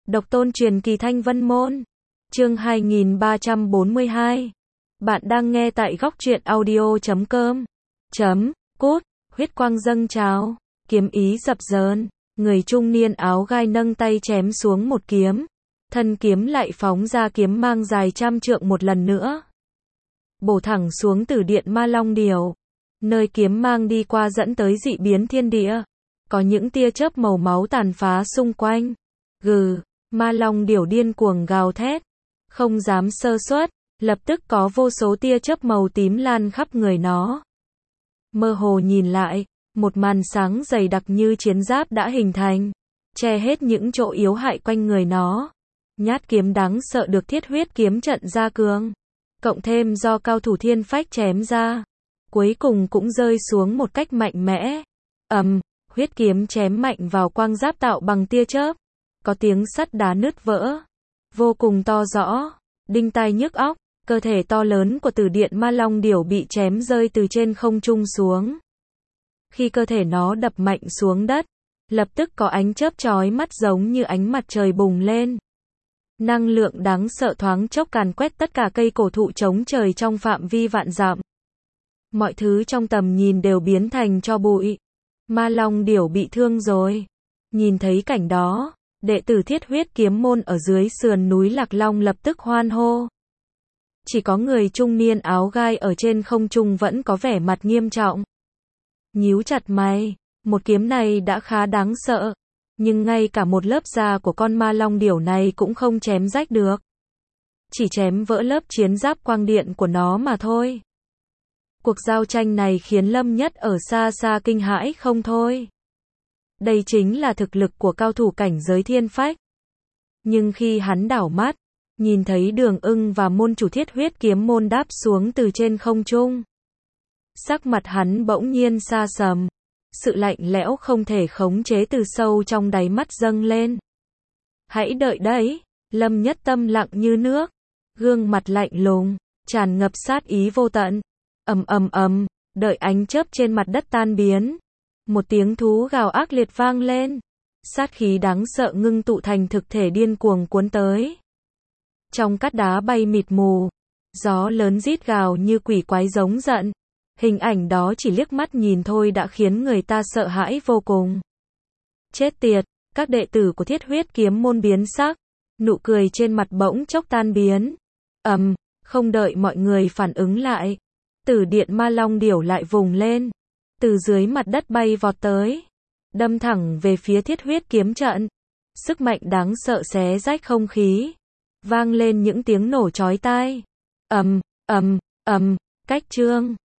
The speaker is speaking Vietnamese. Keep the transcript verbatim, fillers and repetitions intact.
Độc tôn truyền kỳ Thanh Vân Môn. Chương hai nghìn ba trăm bốn mươi hai. Bạn đang nghe tại góc truyện audio chấm com. Chấm, cút, huyết quang dâng trào, kiếm ý dập dờn, người trung niên áo gai nâng tay chém xuống một kiếm. Thân kiếm lại phóng ra kiếm mang dài trăm trượng một lần nữa. Bổ thẳng xuống Tử Điện Ma Long Điểu. Nơi kiếm mang đi qua dẫn tới dị biến thiên địa. Có những tia chớp màu máu tàn phá xung quanh. Gừ, Ma Long Điểu điên cuồng gào thét. Không dám sơ suất, lập tức có vô số tia chớp màu tím lan khắp người nó. Mơ hồ nhìn lại, một màn sáng dày đặc như chiến giáp đã hình thành, che hết những chỗ yếu hại quanh người nó. Nhát kiếm đáng sợ được Thiết Huyết kiếm trận gia cường, cộng thêm do cao thủ thiên phách chém ra, cuối cùng cũng rơi xuống một cách mạnh mẽ. Ầm, huyết kiếm chém mạnh vào quang giáp tạo bằng tia chớp, có tiếng sắt đá nứt vỡ, vô cùng to rõ, đinh tai nhức óc. Cơ thể to lớn của Tử Điện Ma Long Điểu bị chém rơi từ trên không trung xuống. Khi cơ thể nó đập mạnh xuống đất, lập tức có ánh chớp chói mắt giống như ánh mặt trời bùng lên. Năng lượng đáng sợ thoáng chốc càn quét tất cả cây cổ thụ chống trời trong phạm vi vạn dặm. Mọi thứ trong tầm nhìn đều biến thành tro bụi. Ma Long Điểu bị thương rồi. Nhìn thấy cảnh đó, đệ tử Thiết Huyết kiếm môn ở dưới sườn núi Lạc Long lập tức hoan hô. Chỉ có người trung niên áo gai ở trên không trung vẫn có vẻ mặt nghiêm trọng. Nhíu chặt mày, một kiếm này đã khá đáng sợ, nhưng ngay cả một lớp da của con ma long điểu này cũng không chém rách được. Chỉ chém vỡ lớp chiến giáp quang điện của nó mà thôi. Cuộc giao tranh này khiến Lâm Nhất ở xa xa kinh hãi không thôi. Đây chính là thực lực của cao thủ cảnh giới thiên phách. Nhưng khi hắn đảo mắt, nhìn thấy Đường Ưng và môn chủ Thiết Huyết kiếm môn đáp xuống từ trên không trung. Sắc mặt hắn bỗng nhiên sa sầm. Sự lạnh lẽo không thể khống chế từ sâu trong đáy mắt dâng lên. Hãy đợi đấy, Lâm Nhất tâm lặng như nước. Gương mặt lạnh lùng, tràn ngập sát ý vô tận. Ầm ầm ầm, đợi ánh chớp trên mặt đất tan biến. Một tiếng thú gào ác liệt vang lên. Sát khí đáng sợ ngưng tụ thành thực thể điên cuồng cuốn tới. Trong cát đá bay mịt mù, gió lớn rít gào như quỷ quái giống giận. Hình ảnh đó chỉ liếc mắt nhìn thôi đã khiến người ta sợ hãi vô cùng. Chết tiệt, các đệ tử của Thiết Huyết kiếm môn biến sắc, nụ cười trên mặt bỗng chốc tan biến. Ầm, không đợi mọi người phản ứng lại, Tử Điện Ma Long Điểu lại vùng lên, từ dưới mặt đất bay vọt tới, đâm thẳng về phía Thiết Huyết kiếm trận. Sức mạnh đáng sợ xé rách không khí, vang lên những tiếng nổ chói tai. Ầm, ầm, ầm, cách chương